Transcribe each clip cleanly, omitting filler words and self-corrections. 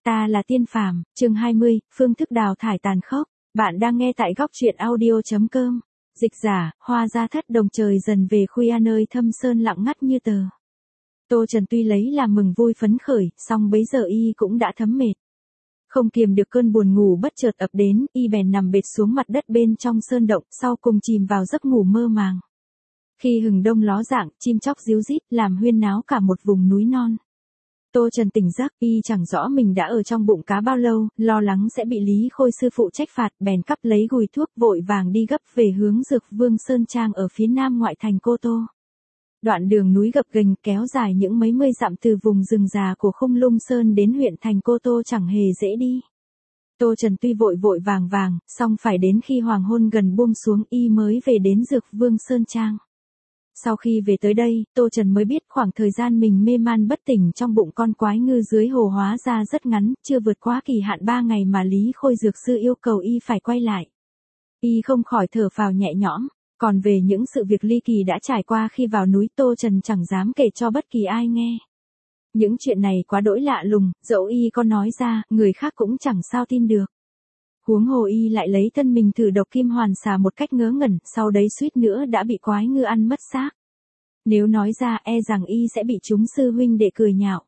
Ta là Tiên Phàm, chương 20, phương thức đào thải tàn khốc. Bạn đang nghe tại góc truyện audio.com. Dịch giả, Hoa Gia Thất. Đồng trời dần về khuya nơi thâm sơn lặng ngắt như tờ. Tô Trần tuy lấy làm mừng vui phấn khởi, song bấy giờ y cũng đã thấm mệt. Không kiềm được cơn buồn ngủ bất chợt ập đến, y bèn nằm bệt xuống mặt đất bên trong sơn động, sau cùng chìm vào giấc ngủ mơ màng. Khi hừng đông ló dạng, chim chóc ríu rít làm huyên náo cả một vùng núi non. Tô Trần tỉnh giấc, y chẳng rõ mình đã ở trong bụng cá bao lâu, lo lắng sẽ bị Lý Khôi sư phụ trách phạt, bèn cắp lấy gùi thuốc vội vàng đi gấp về hướng Dược Vương Sơn Trang ở phía nam ngoại thành Cô Tô. Đoạn đường núi gập ghềnh kéo dài những mấy mươi dặm từ vùng rừng già của Khung Lung Sơn đến huyện thành Cô Tô chẳng hề dễ đi. Tô Trần tuy vội vội vàng, song phải đến khi hoàng hôn gần buông xuống y mới về đến Dược Vương Sơn Trang. Sau khi về tới đây, Tô Trần mới biết khoảng thời gian mình mê man bất tỉnh trong bụng con quái ngư dưới hồ hóa ra rất ngắn, chưa vượt quá kỳ hạn 3 ngày mà Lý Khôi dược sư yêu cầu y phải quay lại. Y không khỏi thở phào nhẹ nhõm, còn về những sự việc ly kỳ đã trải qua khi vào núi Tô Trần chẳng dám kể cho bất kỳ ai nghe. Những chuyện này quá đỗi lạ lùng, dẫu y có nói ra, người khác cũng chẳng sao tin được. Huống hồ y lại lấy thân mình thử độc kim hoàn xà một cách ngớ ngẩn, sau đấy suýt nữa đã bị quái ngư ăn mất xác. Nếu nói ra e rằng y sẽ bị chúng sư huynh đệ cười nhạo.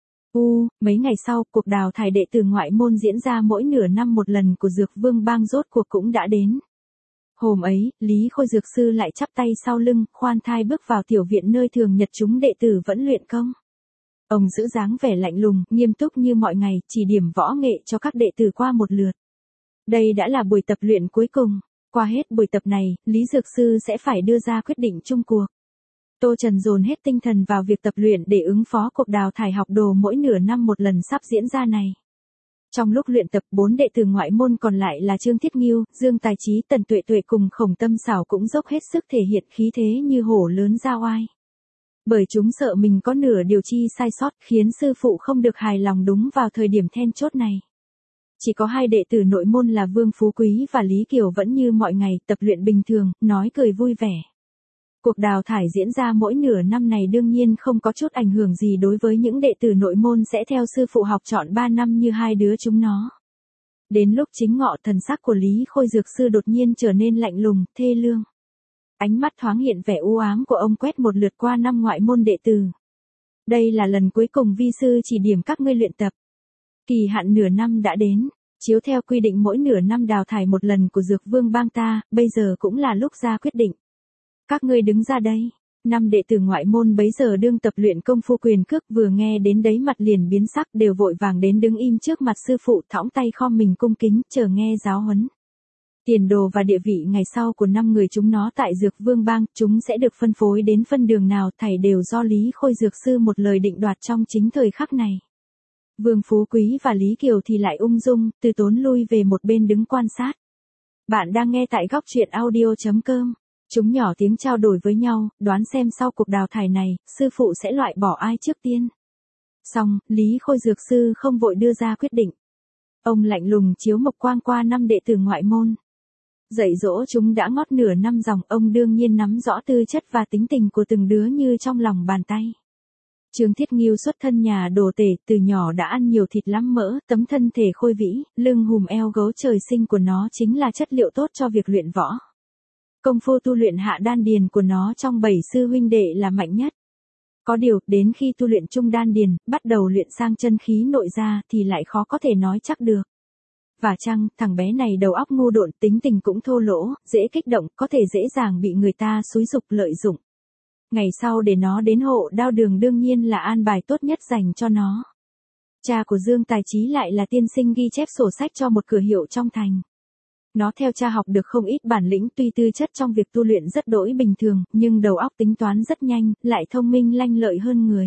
Mấy ngày sau, cuộc đào thải đệ tử ngoại môn diễn ra mỗi nửa năm một lần của Dược Vương Bang rốt cuộc cũng đã đến. Hôm ấy, Lý Khôi dược sư lại chắp tay sau lưng, khoan thai bước vào tiểu viện nơi thường nhật chúng đệ tử vẫn luyện công. Ông giữ dáng vẻ lạnh lùng, nghiêm túc như mọi ngày, chỉ điểm võ nghệ cho các đệ tử qua một lượt. Đây đã là buổi tập luyện cuối cùng. Qua hết buổi tập này, Lý Dược Sư sẽ phải đưa ra quyết định chung cuộc. Tô Trần dồn hết tinh thần vào việc tập luyện để ứng phó cuộc đào thải học đồ mỗi nửa năm một lần sắp diễn ra này. Trong lúc luyện tập, 4 đệ tử ngoại môn còn lại là Trương Thiết Nghiêu, Dương Tài Trí, Tần Tuệ Tuệ cùng Khổng Tâm Xảo cũng dốc hết sức thể hiện khí thế như hổ lớn ra oai. Bởi chúng sợ mình có nửa điều chi sai sót khiến sư phụ không được hài lòng đúng vào thời điểm then chốt này. Chỉ có 2 đệ tử nội môn là Vương Phú Quý và Lý Kiều vẫn như mọi ngày tập luyện bình thường, nói cười vui vẻ. Cuộc đào thải diễn ra mỗi nửa năm này đương nhiên không có chút ảnh hưởng gì đối với những đệ tử nội môn sẽ theo sư phụ học trọn 3 năm như hai đứa chúng nó. Đến lúc chính ngọ, thần sắc của Lý Khôi dược sư đột nhiên trở nên lạnh lùng, thê lương. Ánh mắt thoáng hiện vẻ u ám của ông quét một lượt qua 5 ngoại môn đệ tử. Đây là lần cuối cùng vi sư chỉ điểm các ngươi luyện tập. Kỳ hạn nửa năm đã đến, chiếu theo quy định mỗi nửa năm đào thải một lần của Dược Vương Bang ta, bây giờ cũng là lúc ra quyết định. Các ngươi đứng ra đây. 5 đệ tử ngoại môn bấy giờ đương tập luyện công phu quyền cước vừa nghe đến đấy mặt liền biến sắc, đều vội vàng đến đứng im trước mặt sư phụ, thõng tay khom mình cung kính chờ nghe giáo huấn. Tiền đồ và địa vị ngày sau của 5 người chúng nó tại Dược Vương Bang, chúng sẽ được phân phối đến phân đường nào thảy đều do Lý Khôi dược sư một lời định đoạt trong chính thời khắc này. Vương Phú Quý và Lý Kiều thì lại ung dung, từ tốn lui về một bên đứng quan sát. Bạn đang nghe tại góc truyện audio.com. Chúng nhỏ tiếng trao đổi với nhau, đoán xem sau cuộc đào thải này, sư phụ sẽ loại bỏ ai trước tiên. Xong, Lý Khôi dược sư không vội đưa ra quyết định. Ông lạnh lùng chiếu mộc quang qua 5 đệ tử ngoại môn. Dạy dỗ chúng đã ngót nửa năm dòng, ông đương nhiên nắm rõ tư chất và tính tình của từng đứa như trong lòng bàn tay. Trương Thiết Nghiêu xuất thân nhà đồ tể, từ nhỏ đã ăn nhiều thịt lắm mỡ, tấm thân thể khôi vĩ, lưng hùm eo gấu trời sinh của nó chính là chất liệu tốt cho việc luyện võ. Công phu tu luyện hạ đan điền của nó trong 7 sư huynh đệ là mạnh nhất. Có điều, đến khi tu luyện trung đan điền, bắt đầu luyện sang chân khí nội ra thì lại khó có thể nói chắc được. Và chăng, thằng bé này đầu óc ngu độn, tính tình cũng thô lỗ, dễ kích động, có thể dễ dàng bị người ta xúi giục lợi dụng. Ngày sau để nó đến hộ đao đường đương nhiên là an bài tốt nhất dành cho nó. Cha của Dương Tài Trí lại là tiên sinh ghi chép sổ sách cho một cửa hiệu trong thành. Nó theo cha học được không ít bản lĩnh, tuy tư chất trong việc tu luyện rất đỗi bình thường, nhưng đầu óc tính toán rất nhanh, lại thông minh lanh lợi hơn người.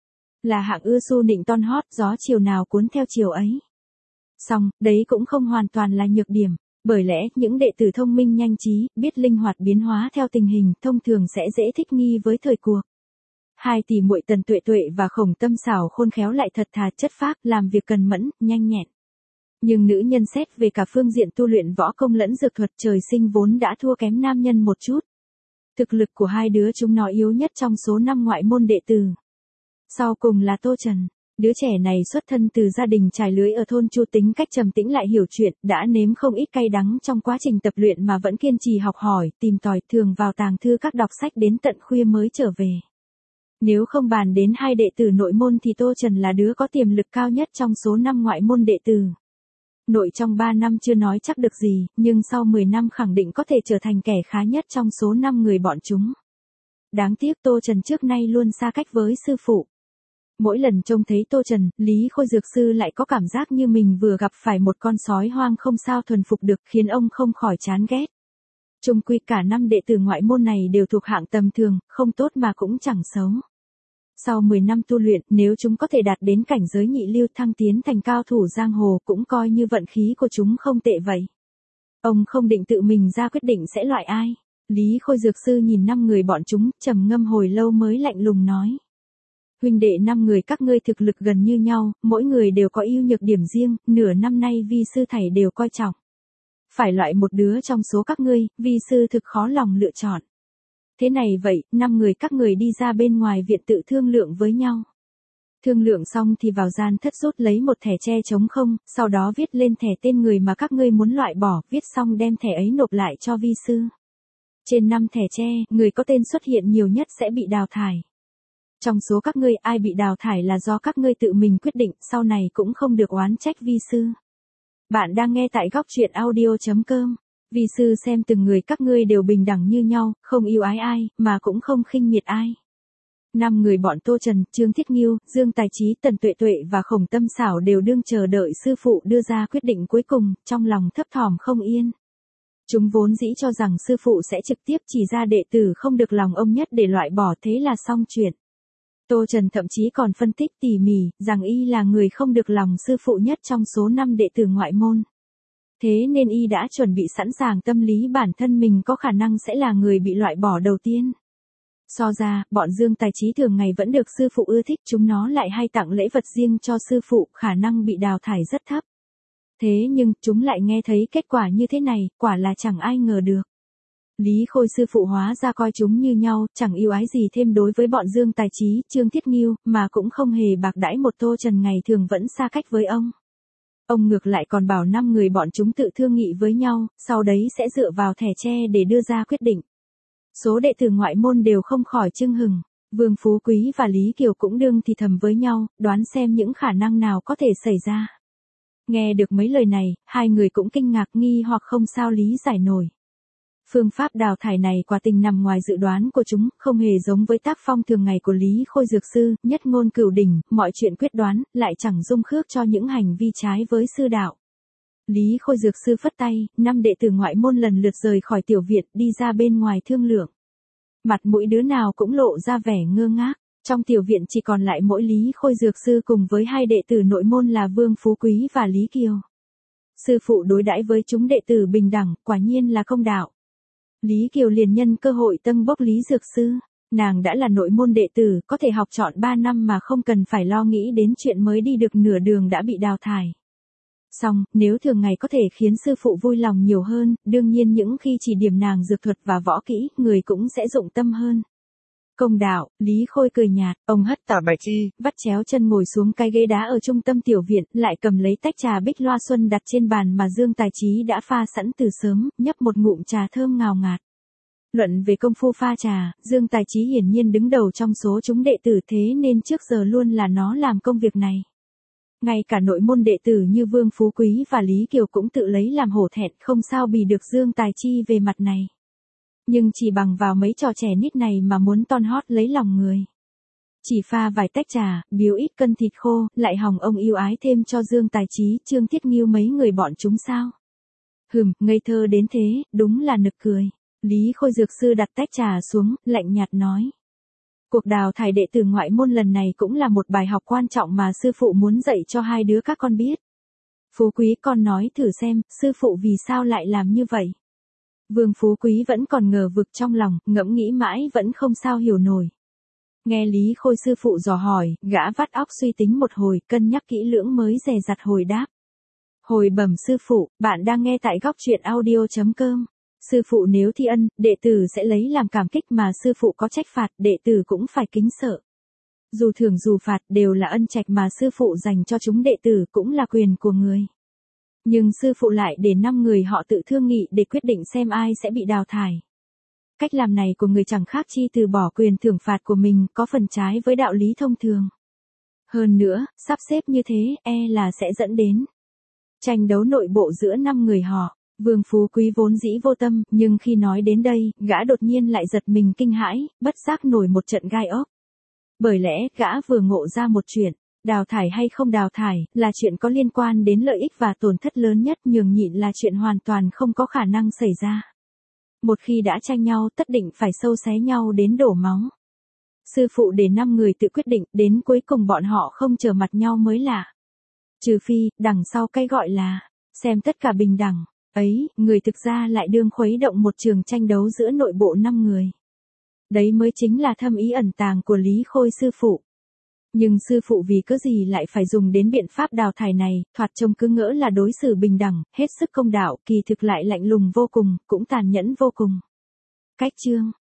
Là hạng ưa su nịnh ton hót, gió chiều nào cuốn theo chiều ấy. Song, đấy cũng không hoàn toàn là nhược điểm. Bởi lẽ, những đệ tử thông minh nhanh trí, biết linh hoạt biến hóa theo tình hình, thông thường sẽ dễ thích nghi với thời cuộc. 2 tỷ muội Tần Tuệ Tuệ và Khổng Tâm Xảo khôn khéo lại thật thà chất phác, làm việc cần mẫn, nhanh nhẹn. Nhưng nữ nhân xét về cả phương diện tu luyện võ công lẫn dược thuật trời sinh vốn đã thua kém nam nhân một chút. Thực lực của hai đứa chúng nó yếu nhất trong số 5 ngoại môn đệ tử. Sau cùng là Tô Trần. Đứa trẻ này xuất thân từ gia đình trải lưới ở thôn Chu, tính cách trầm tĩnh lại hiểu chuyện, đã nếm không ít cay đắng trong quá trình tập luyện mà vẫn kiên trì học hỏi, tìm tòi, thường vào tàng thư các đọc sách đến tận khuya mới trở về. Nếu không bàn đến hai đệ tử nội môn thì Tô Trần là đứa có tiềm lực cao nhất trong số 5 ngoại môn đệ tử. Nội trong 3 năm chưa nói chắc được gì, nhưng sau 10 năm khẳng định có thể trở thành kẻ khá nhất trong số 5 người bọn chúng. Đáng tiếc Tô Trần trước nay luôn xa cách với sư phụ. Mỗi lần trông thấy Tô Trần, Lý Khôi Dược Sư lại có cảm giác như mình vừa gặp phải một con sói hoang không sao thuần phục được, khiến ông không khỏi chán ghét. Chung quy cả 5 đệ tử ngoại môn này đều thuộc hạng tầm thường, không tốt mà cũng chẳng xấu. Sau 10 năm tu luyện, nếu chúng có thể đạt đến cảnh giới nhị lưu, thăng tiến thành cao thủ giang hồ, cũng coi như vận khí của chúng không tệ vậy. Ông không định tự mình ra quyết định sẽ loại ai. Lý Khôi Dược Sư nhìn 5 người bọn chúng, trầm ngâm hồi lâu mới lạnh lùng nói. Huynh đệ 5 người các ngươi thực lực gần như nhau, mỗi người đều có ưu nhược điểm riêng, nửa năm nay vi sư thầy đều coi trọng. Phải loại một đứa trong số các ngươi, vi sư thực khó lòng lựa chọn. Thế này vậy, 5 người các người đi ra bên ngoài viện tự thương lượng với nhau. Thương lượng xong thì vào gian thất rút lấy một thẻ tre trống không, sau đó viết lên thẻ tên người mà các ngươi muốn loại bỏ, viết xong đem thẻ ấy nộp lại cho vi sư. Trên 5 thẻ tre, người có tên xuất hiện nhiều nhất sẽ bị đào thải. Trong số các ngươi ai bị đào thải là do các ngươi tự mình quyết định, sau này cũng không được oán trách vi sư. Bạn đang nghe tại góc truyện audio.com. Vi sư xem từng người các ngươi đều bình đẳng như nhau, không yêu ái ai, mà cũng không khinh miệt ai. 5 người bọn Tô Trần, Trương Thiết Nghiêu, Dương Tài Trí, Tần Tuệ Tuệ và Khổng Tâm Xảo đều đương chờ đợi sư phụ đưa ra quyết định cuối cùng, trong lòng thấp thỏm không yên. Chúng vốn dĩ cho rằng sư phụ sẽ trực tiếp chỉ ra đệ tử không được lòng ông nhất để loại bỏ, thế là xong chuyện. Tô Trần thậm chí còn phân tích tỉ mỉ, rằng y là người không được lòng sư phụ nhất trong số 5 đệ tử ngoại môn. Thế nên y đã chuẩn bị sẵn sàng tâm lý bản thân mình có khả năng sẽ là người bị loại bỏ đầu tiên. So ra, bọn Dương Tài Trí thường ngày vẫn được sư phụ ưa thích, chúng nó lại hay tặng lễ vật riêng cho sư phụ, khả năng bị đào thải rất thấp. Thế nhưng, chúng lại nghe thấy kết quả như thế này, quả là chẳng ai ngờ được. Lý Khôi sư phụ hóa ra coi chúng như nhau, chẳng yêu ái gì thêm đối với bọn Dương Tài Trí, Trương Thiết Nghiêu, mà cũng không hề bạc đãi một Tô Trần ngày thường vẫn xa cách với ông. Ông ngược lại còn bảo 5 người bọn chúng tự thương nghị với nhau, sau đấy sẽ dựa vào thẻ tre để đưa ra quyết định. Số đệ tử ngoại môn đều không khỏi chưng hừng, Vương Phú Quý và Lý Kiều cũng đương thì thầm với nhau, đoán xem những khả năng nào có thể xảy ra. Nghe được mấy lời này, hai người cũng kinh ngạc nghi hoặc không sao lý giải nổi. Phương pháp đào thải này quả tình nằm ngoài dự đoán của chúng, không hề giống với tác phong thường ngày của Lý Khôi Dược Sư, nhất ngôn cửu đỉnh, mọi chuyện quyết đoán, lại chẳng dung khước cho những hành vi trái với sư đạo. Lý Khôi Dược Sư phất tay, 5 đệ tử ngoại môn lần lượt rời khỏi tiểu viện, đi ra bên ngoài thương lượng. Mặt mũi đứa nào cũng lộ ra vẻ ngơ ngác, trong tiểu viện chỉ còn lại mỗi Lý Khôi Dược Sư cùng với 2 đệ tử nội môn là Vương Phú Quý và Lý Kiều. Sư phụ đối đãi với chúng đệ tử bình đẳng, quả nhiên là công đạo. Lý Kiều liền nhân cơ hội tâng bốc Lý Dược Sư, nàng đã là nội môn đệ tử, có thể học trọn 3 năm mà không cần phải lo nghĩ đến chuyện mới đi được nửa đường đã bị đào thải. Xong, nếu thường ngày có thể khiến sư phụ vui lòng nhiều hơn, đương nhiên những khi chỉ điểm nàng dược thuật và võ kỹ, người cũng sẽ dụng tâm hơn. Công đạo, Lý Khôi cười nhạt, ông hất tả bài chi, vắt chéo chân ngồi xuống cái ghế đá ở trung tâm tiểu viện, lại cầm lấy tách trà bích loa xuân đặt trên bàn mà Dương Tài Trí đã pha sẵn từ sớm, nhấp một ngụm trà thơm ngào ngạt. Luận về công phu pha trà, Dương Tài Trí hiển nhiên đứng đầu trong số chúng đệ tử, thế nên trước giờ luôn là nó làm công việc này. Ngay cả nội môn đệ tử như Vương Phú Quý và Lý Kiều cũng tự lấy làm hổ thẹn, không sao bì được Dương Tài Chi về mặt này. Nhưng chỉ bằng vào mấy trò trẻ nít này mà muốn ton hót lấy lòng người. Chỉ pha vài tách trà, biếu ít cân thịt khô, lại hòng ông yêu ái thêm cho Dương Tài Trí, Trương Thiết Nghiêu mấy người bọn chúng sao? Ngây thơ đến thế, đúng là nực cười. Lý Khôi Dược Sư đặt tách trà xuống, lạnh nhạt nói. Cuộc đào thải đệ tử ngoại môn lần này cũng là một bài học quan trọng mà sư phụ muốn dạy cho 2 đứa các con biết. Phú Quý, con nói thử xem, sư phụ vì sao lại làm như vậy? Vương Phú Quý vẫn còn ngờ vực trong lòng, ngẫm nghĩ mãi vẫn không sao hiểu nổi. Nghe Lý Khôi sư phụ dò hỏi, gã vắt óc suy tính một hồi, cân nhắc kỹ lưỡng mới dè dặt hồi đáp. Hồi bẩm sư phụ, bạn đang nghe tại góc truyện audio.com. Sư phụ nếu thi ân, đệ tử sẽ lấy làm cảm kích, mà sư phụ có trách phạt, đệ tử cũng phải kính sợ. Dù thưởng dù phạt đều là ân trạch mà sư phụ dành cho chúng đệ tử, cũng là quyền của người. Nhưng sư phụ lại để 5 người họ tự thương nghị để quyết định xem ai sẽ bị đào thải. Cách làm này của người chẳng khác chi từ bỏ quyền thưởng phạt của mình, có phần trái với đạo lý thông thường. Hơn nữa, sắp xếp như thế là sẽ dẫn đến tranh đấu nội bộ giữa 5 người họ. Vương Phú Quý vốn dĩ vô tâm, nhưng khi nói đến đây, gã đột nhiên lại giật mình kinh hãi, bất giác nổi một trận gai ốc. Bởi lẽ, gã vừa ngộ ra một chuyện, đào thải hay không đào thải, là chuyện có liên quan đến lợi ích và tổn thất lớn nhất, nhường nhịn là chuyện hoàn toàn không có khả năng xảy ra. Một khi đã tranh nhau, tất định phải sâu xé nhau đến đổ máu. Sư phụ để 5 người tự quyết định, đến cuối cùng bọn họ không trở mặt nhau mới lạ. Trừ phi, đằng sau cái gọi là, xem tất cả bình đẳng, ấy, người thực ra lại đương khuấy động một trường tranh đấu giữa nội bộ 5 người. Đấy mới chính là thâm ý ẩn tàng của Lý Khôi sư phụ. Nhưng sư phụ vì cớ gì lại phải dùng đến biện pháp đào thải này, thoạt trông cứ ngỡ là đối xử bình đẳng, hết sức công đạo, kỳ thực lại lạnh lùng vô cùng, cũng tàn nhẫn vô cùng. Cách chương